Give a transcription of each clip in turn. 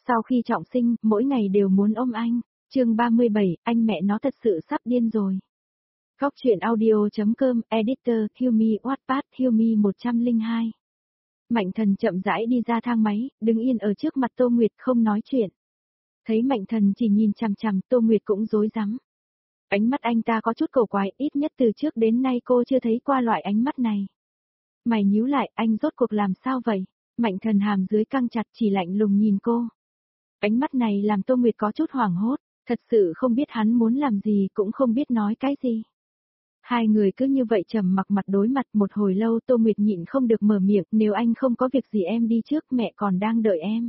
Sau khi trọng sinh, mỗi ngày đều muốn ôm anh. Chương 37, anh mẹ nó thật sự sắp điên rồi. Góc truyện audio.com, editor, Hilmi Wattpad, Hilmi 102. Mạnh Thần chậm rãi đi ra thang máy, đứng yên ở trước mặt Tô Nguyệt không nói chuyện. Thấy Mạnh Thần chỉ nhìn chằm chằm, Tô Nguyệt cũng rối rắm. Ánh mắt anh ta có chút cổ quái, ít nhất từ trước đến nay cô chưa thấy qua loại ánh mắt này. Mày nhíu lại, anh rốt cuộc làm sao vậy? Mạnh Thần hàm dưới căng chặt chỉ lạnh lùng nhìn cô. Ánh mắt này làm Tô Nguyệt có chút hoảng hốt, thật sự không biết hắn muốn làm gì cũng không biết nói cái gì. Hai người cứ như vậy trầm mặc mặt đối mặt một hồi lâu Tô Nguyệt nhịn không được mở miệng, nếu anh không có việc gì em đi trước, mẹ còn đang đợi em.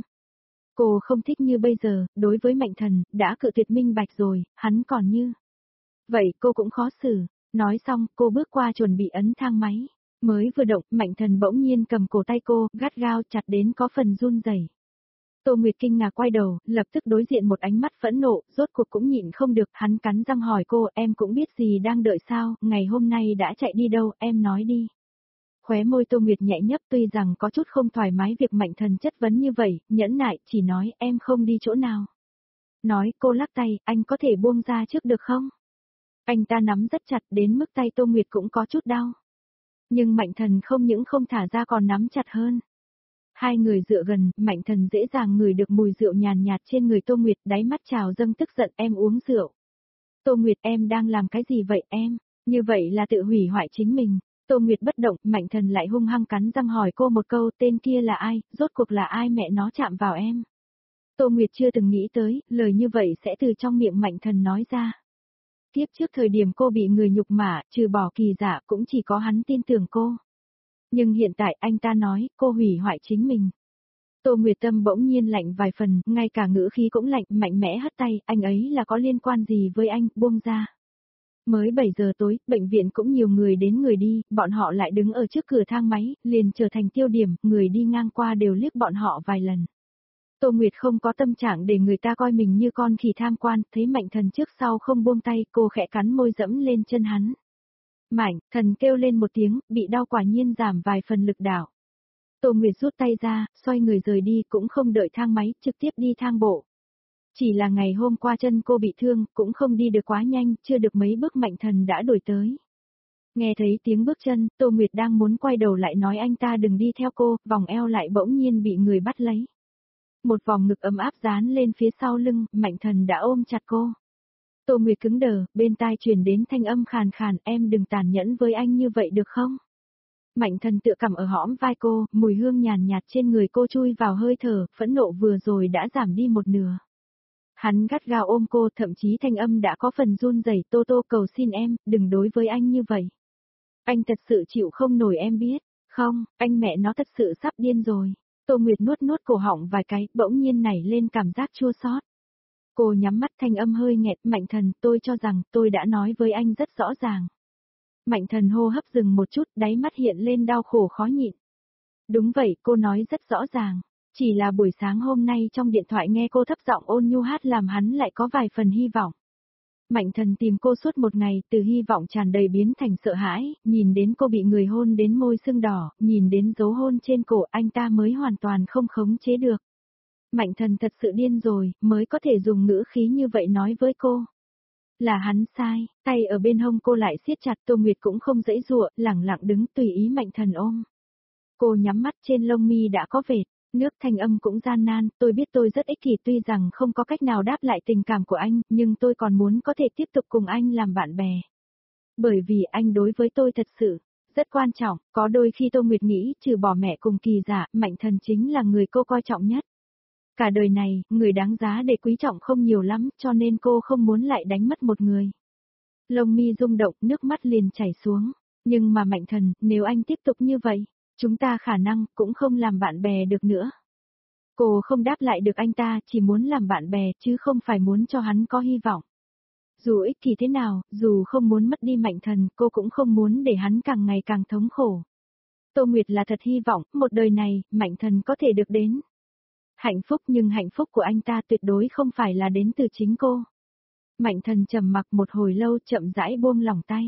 Cô không thích như bây giờ, đối với Mạnh Thần, đã cự tuyệt minh bạch rồi, hắn còn như. Vậy cô cũng khó xử, nói xong cô bước qua chuẩn bị ấn thang máy. Mới vừa động, Mạnh Thần bỗng nhiên cầm cổ tay cô, gắt gao chặt đến có phần run rẩy. Tô Nguyệt kinh ngạc quay đầu, lập tức đối diện một ánh mắt phẫn nộ, rốt cuộc cũng nhịn không được, hắn cắn răng hỏi cô, em cũng biết gì đang đợi sao, ngày hôm nay đã chạy đi đâu, em nói đi. Khóe môi Tô Nguyệt nhẹ nhấp tuy rằng có chút không thoải mái việc Mạnh Thần chất vấn như vậy, nhẫn nại, chỉ nói em không đi chỗ nào. Nói cô lắc tay, anh có thể buông ra trước được không? Anh ta nắm rất chặt đến mức tay Tô Nguyệt cũng có chút đau. Nhưng Mạnh Thần không những không thả ra còn nắm chặt hơn. Hai người dựa gần, Mạnh Thần dễ dàng ngửi được mùi rượu nhàn nhạt trên người Tô Nguyệt, đáy mắt trào dâng tức giận, em uống rượu. Tô Nguyệt em đang làm cái gì vậy em? Như vậy là tự hủy hoại chính mình. Tô Nguyệt bất động, Mạnh Thần lại hung hăng cắn răng hỏi cô một câu, tên kia là ai, rốt cuộc là ai mẹ nó chạm vào em? Tô Nguyệt chưa từng nghĩ tới, lời như vậy sẽ từ trong miệng Mạnh Thần nói ra. Tiếp trước thời điểm cô bị người nhục mạ, trừ bỏ Kỳ Dạ cũng chỉ có hắn tin tưởng cô. Nhưng hiện tại anh ta nói, cô hủy hoại chính mình. Tô Nguyệt Tâm bỗng nhiên lạnh vài phần, ngay cả ngữ khí cũng lạnh, mạnh mẽ hất tay, anh ấy là có liên quan gì với anh, buông ra. Mới 7 giờ tối, bệnh viện cũng nhiều người đến người đi, bọn họ lại đứng ở trước cửa thang máy, liền trở thành tiêu điểm, người đi ngang qua đều liếc bọn họ vài lần. Tô Nguyệt không có tâm trạng để người ta coi mình như con khỉ tham quan, thấy Mạnh Thần trước sau không buông tay, cô khẽ cắn môi dẫm lên chân hắn. Mạnh Thần kêu lên một tiếng, bị đau quả nhiên giảm vài phần lực đạo. Tô Nguyệt rút tay ra, xoay người rời đi cũng không đợi thang máy, trực tiếp đi thang bộ. Chỉ là ngày hôm qua chân cô bị thương, cũng không đi được quá nhanh, chưa được mấy bước Mạnh Thần đã đuổi tới. Nghe thấy tiếng bước chân, Tô Nguyệt đang muốn quay đầu lại nói anh ta đừng đi theo cô, vòng eo lại bỗng nhiên bị người bắt lấy. Một vòng ngực ấm áp dán lên phía sau lưng, Mạnh Thần đã ôm chặt cô. Tô Nguyệt cứng đờ, bên tai truyền đến thanh âm khàn khàn, em đừng tàn nhẫn với anh như vậy được không? Mạnh Thần tựa cằm ở hõm vai cô, mùi hương nhàn nhạt trên người cô chui vào hơi thở, phẫn nộ vừa rồi đã giảm đi một nửa. Hắn gắt gao ôm cô, thậm chí thanh âm đã có phần run rẩy, Tô Tô cầu xin em, đừng đối với anh như vậy. Anh thật sự chịu không nổi em biết, không, anh mẹ nó thật sự sắp điên rồi. Tô Nguyệt nuốt cổ họng vài cái, bỗng nhiên nảy lên cảm giác chua xót. Cô nhắm mắt thanh âm hơi nghẹt, Mạnh Thần, tôi cho rằng tôi đã nói với anh rất rõ ràng. Mạnh Thần hô hấp dừng một chút, đáy mắt hiện lên đau khổ khó nhịn. Đúng vậy, cô nói rất rõ ràng. Chỉ là buổi sáng hôm nay trong điện thoại nghe cô thấp giọng ôn nhu hát làm hắn lại có vài phần hy vọng. Mạnh Thần tìm cô suốt một ngày, từ hy vọng tràn đầy biến thành sợ hãi, nhìn đến cô bị người hôn đến môi sưng đỏ, nhìn đến dấu hôn trên cổ anh ta mới hoàn toàn không khống chế được. Mạnh Thần thật sự điên rồi, mới có thể dùng ngữ khí như vậy nói với cô. Là hắn sai, tay ở bên hông cô lại siết chặt, Tô Nguyệt cũng không giãy giụa, lẳng lặng đứng tùy ý Mạnh Thần ôm. Cô nhắm mắt, trên lông mi đã có vệt, nước thanh âm cũng gian nan, tôi biết tôi rất ích kỷ tuy rằng không có cách nào đáp lại tình cảm của anh, nhưng tôi còn muốn có thể tiếp tục cùng anh làm bạn bè. Bởi vì anh đối với tôi thật sự rất quan trọng, có đôi khi Tô Nguyệt nghĩ trừ bỏ mẹ cùng Kỳ Dạ, Mạnh Thần chính là người cô coi trọng nhất. Cả đời này, người đáng giá để quý trọng không nhiều lắm, cho nên cô không muốn lại đánh mất một người. Lông mi rung động, nước mắt liền chảy xuống. Nhưng mà Mạnh Thần, nếu anh tiếp tục như vậy, chúng ta khả năng cũng không làm bạn bè được nữa. Cô không đáp lại được anh ta, chỉ muốn làm bạn bè chứ không phải muốn cho hắn có hy vọng. Dù ích kỷ thế nào, dù không muốn mất đi Mạnh Thần, cô cũng không muốn để hắn càng ngày càng thống khổ. Tô Nguyệt là thật hy vọng, một đời này, Mạnh Thần có thể được đến hạnh phúc, nhưng hạnh phúc của anh ta tuyệt đối không phải là đến từ chính cô. Mạnh Thần trầm mặc một hồi lâu, chậm rãi buông lỏng tay.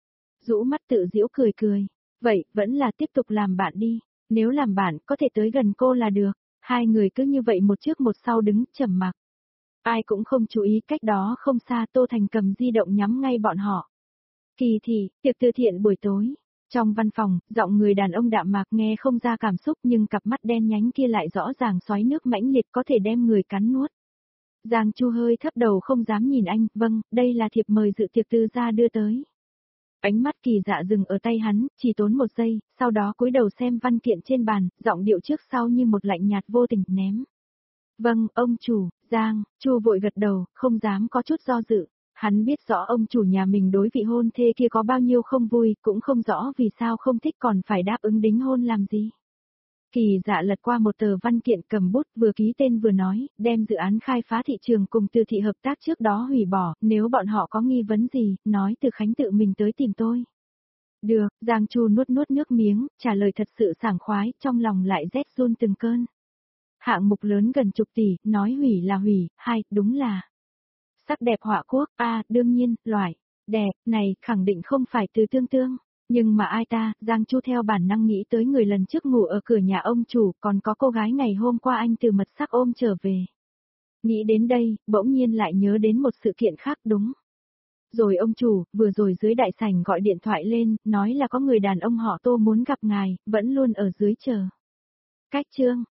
Rũ mắt tự giễu cười. Vậy, vẫn là tiếp tục làm bạn đi. Nếu làm bạn, có thể tới gần cô là được. Hai người cứ như vậy một trước một sau đứng trầm mặc. Ai cũng không chú ý, cách đó không xa Tô Thành cầm di động nhắm ngay bọn họ. Kỳ thị, tiệc từ thiện buổi tối. Trong văn phòng, giọng người đàn ông đạm mạc nghe không ra cảm xúc nhưng cặp mắt đen nhánh kia lại rõ ràng xoáy nước mãnh liệt có thể đem người cắn nuốt. Giang Chu hơi thấp đầu không dám nhìn anh, vâng, đây là thiệp mời dự tiệc Tư gia đưa tới. Ánh mắt Kỳ Dạ dừng ở tay hắn, chỉ tốn một giây, sau đó cúi đầu xem văn kiện trên bàn, giọng điệu trước sau như một lạnh nhạt vô tình ném. Vâng, ông chủ, Giang, Chu vội gật đầu, không dám có chút do dự. Hắn biết rõ ông chủ nhà mình đối vị hôn thê kia có bao nhiêu không vui, cũng không rõ vì sao không thích còn phải đáp ứng đính hôn làm gì. Kỳ Dạ lật qua một tờ văn kiện cầm bút vừa ký tên vừa nói, đem dự án khai phá thị trường cùng Từ thị hợp tác trước đó hủy bỏ, nếu bọn họ có nghi vấn gì, nói Từ Khánh tự mình tới tìm tôi. Được, Giang Chu nuốt nuốt nước miếng, trả lời thật sự sảng khoái, trong lòng lại rét run từng cơn. Hạng mục lớn gần chục tỷ, nói hủy là hủy, hay, đúng là. Sắc đẹp họa quốc, đương nhiên, loại, đẹp, này, khẳng định không phải Từ Tương Tương. Nhưng mà ai ta, Giang Chu theo bản năng nghĩ tới người lần trước ngủ ở cửa nhà ông chủ, còn có cô gái ngày hôm qua anh từ mật sắc ôm trở về. Nghĩ đến đây, bỗng nhiên lại nhớ đến một sự kiện khác đúng. Rồi ông chủ, vừa rồi dưới đại sảnh gọi điện thoại lên, nói là có người đàn ông họ Tô muốn gặp ngài, vẫn luôn ở dưới chờ. Cách chương.